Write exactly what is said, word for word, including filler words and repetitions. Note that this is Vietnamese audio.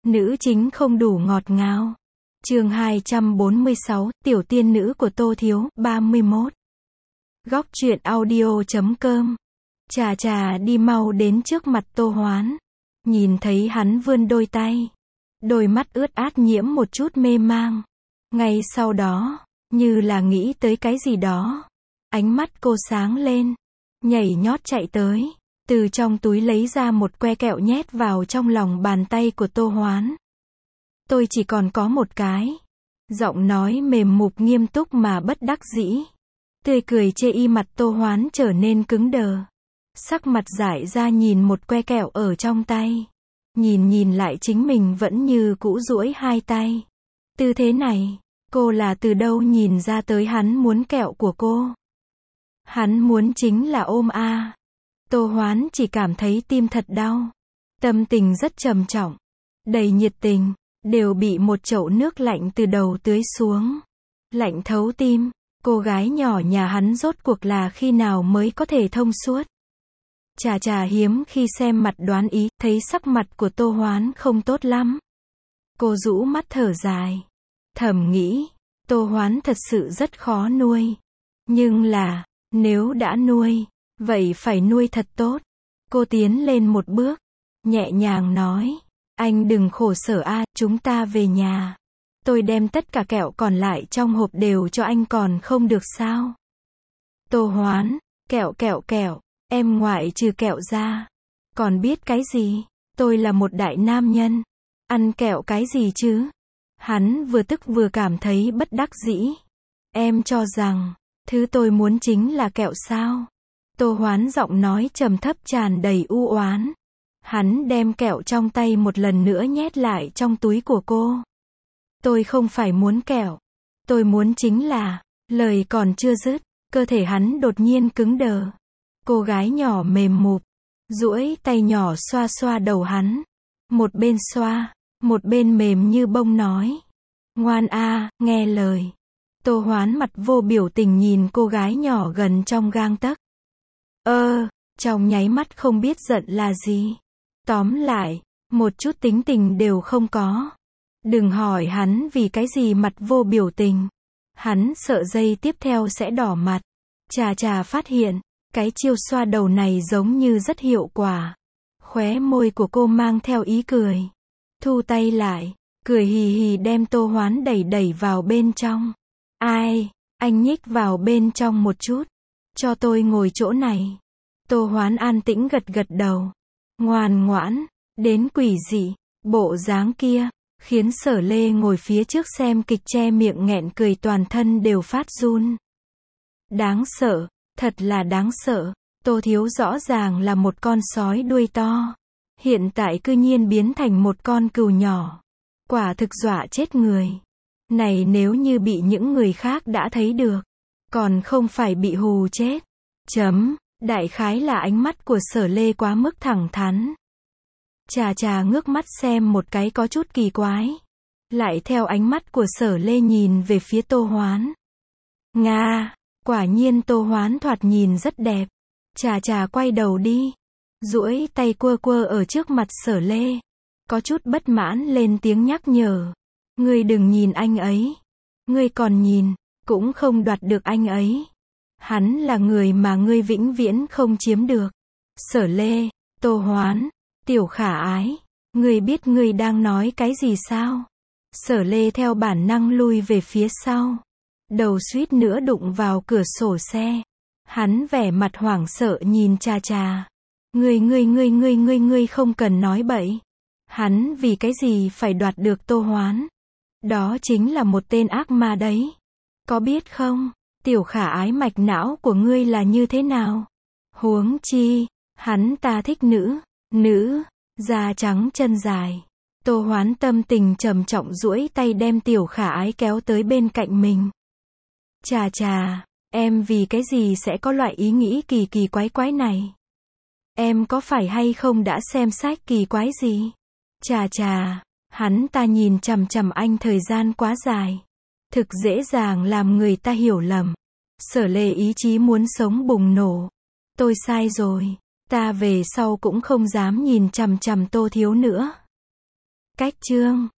Nữ chính không đủ ngọt ngào. Chương hai trăm bốn mươi sáu, tiểu tiên nữ của Tô Thiếu, ba mươi mốt. Góc truyện audio chấm com. Chà chà đi mau đến trước mặt Tô Hoán. Nhìn thấy hắn vươn đôi tay. Đôi mắt ướt át nhiễm một chút mê mang. Ngay sau đó, như là nghĩ tới cái gì đó. Ánh mắt cô sáng lên. Nhảy nhót chạy tới. Từ trong túi lấy ra một que kẹo nhét vào trong lòng bàn tay của Tô Hoán. Tôi chỉ còn có một cái. Giọng nói mềm mục nghiêm túc mà bất đắc dĩ. Tươi cười chê y mặt Tô Hoán trở nên cứng đờ. Sắc mặt dại ra nhìn một que kẹo ở trong tay. Nhìn nhìn lại chính mình vẫn như cũ duỗi hai tay. Tư thế này, cô là từ đâu nhìn ra tới hắn muốn kẹo của cô? Hắn muốn chính là ôm a. Tô Hoán chỉ cảm thấy tim thật đau. Tâm tình rất trầm trọng. Đầy nhiệt tình. Đều bị một chậu nước lạnh từ đầu tưới xuống. Lạnh thấu tim. Cô gái nhỏ nhà hắn rốt cuộc là khi nào mới có thể thông suốt. Chà chà hiếm khi xem mặt đoán ý, thấy sắc mặt của Tô Hoán không tốt lắm. Cô rũ mắt thở dài. Thầm nghĩ, Tô Hoán thật sự rất khó nuôi. Nhưng là, nếu đã nuôi, vậy phải nuôi thật tốt. Cô tiến lên một bước, nhẹ nhàng nói. Anh đừng khổ sở a, chúng ta về nhà. Tôi đem tất cả kẹo còn lại trong hộp đều cho anh còn không được sao? Tô Hoán, kẹo kẹo kẹo, em ngoại trừ kẹo ra. Còn biết cái gì? Tôi là một đại nam nhân. Ăn kẹo cái gì chứ? Hắn vừa tức vừa cảm thấy bất đắc dĩ. Em cho rằng, thứ tôi muốn chính là kẹo sao? Tô Hoán giọng nói trầm thấp tràn đầy u oán. Hắn đem kẹo trong tay một lần nữa nhét lại trong túi của cô. Tôi không phải muốn kẹo. Tôi muốn chính là, lời còn chưa dứt, cơ thể hắn đột nhiên cứng đờ. Cô gái nhỏ mềm mụp, duỗi tay nhỏ xoa xoa đầu hắn. Một bên xoa, một bên mềm như bông nói. Ngoan a, nghe lời. Tô Hoán mặt vô biểu tình nhìn cô gái nhỏ gần trong gang tấc. Ơ, trong nháy mắt không biết giận là gì. Tóm lại, một chút tính tình đều không có. Đừng hỏi hắn vì cái gì mặt vô biểu tình. Hắn sợ giây tiếp theo sẽ đỏ mặt. Chà chà phát hiện, cái chiêu xoa đầu này giống như rất hiệu quả. Khóe môi của cô mang theo ý cười. Thu tay lại, cười hì hì đem Tô Hoán đẩy đẩy vào bên trong. Ai, anh nhích vào bên trong một chút. Cho tôi ngồi chỗ này. Tô Hoán an tĩnh gật gật đầu. Ngoan ngoãn, đến quỷ dị, bộ dáng kia, khiến Sở Lê ngồi phía trước xem kịch che miệng nghẹn cười toàn thân đều phát run. Đáng sợ, thật là đáng sợ, Tô Thiếu rõ ràng là một con sói đuôi to. Hiện tại cư nhiên biến thành một con cừu nhỏ. Quả thực dọa chết người. Này nếu như bị những người khác đã thấy được, còn không phải bị hù chết. Chấm. Đại khái là ánh mắt của Sở Lê quá mức thẳng thắn. Chà chà ngước mắt xem một cái có chút kỳ quái. Lại theo ánh mắt của Sở Lê nhìn về phía Tô Hoán. Nga, quả nhiên Tô Hoán thoạt nhìn rất đẹp. Chà chà quay đầu đi. Duỗi tay quơ quơ ở trước mặt Sở Lê. Có chút bất mãn lên tiếng nhắc nhở. Ngươi đừng nhìn anh ấy. Ngươi còn nhìn, cũng không đoạt được anh ấy. Hắn là người mà ngươi vĩnh viễn không chiếm được. Sở Lê, Tô Hoán, Tiểu Khả Ái, ngươi biết ngươi đang nói cái gì sao? Sở Lê theo bản năng lui về phía sau. Đầu suýt nữa đụng vào cửa sổ xe. Hắn vẻ mặt hoảng sợ nhìn Trà Trà. Ngươi ngươi ngươi ngươi ngươi ngươi không cần nói bậy. Hắn vì cái gì phải đoạt được Tô Hoán? Đó chính là một tên ác ma đấy. Có biết không? Tiểu Khả Ái mạch não của ngươi là như thế nào? Huống chi, hắn ta thích nữ, nữ, da trắng chân dài. Tô Hoán tâm tình trầm trọng duỗi tay đem Tiểu Khả Ái kéo tới bên cạnh mình. Chà chà, em vì cái gì sẽ có loại ý nghĩ kỳ kỳ quái quái này? Em có phải hay không đã xem sách kỳ quái gì? Chà chà, hắn ta nhìn chằm chằm anh thời gian quá dài. Thực dễ dàng làm người ta hiểu lầm. Sở Lê ý chí muốn sống bùng nổ. Tôi sai rồi. Ta về sau cũng không dám nhìn chằm chằm Tô Thiếu nữa. Cách chương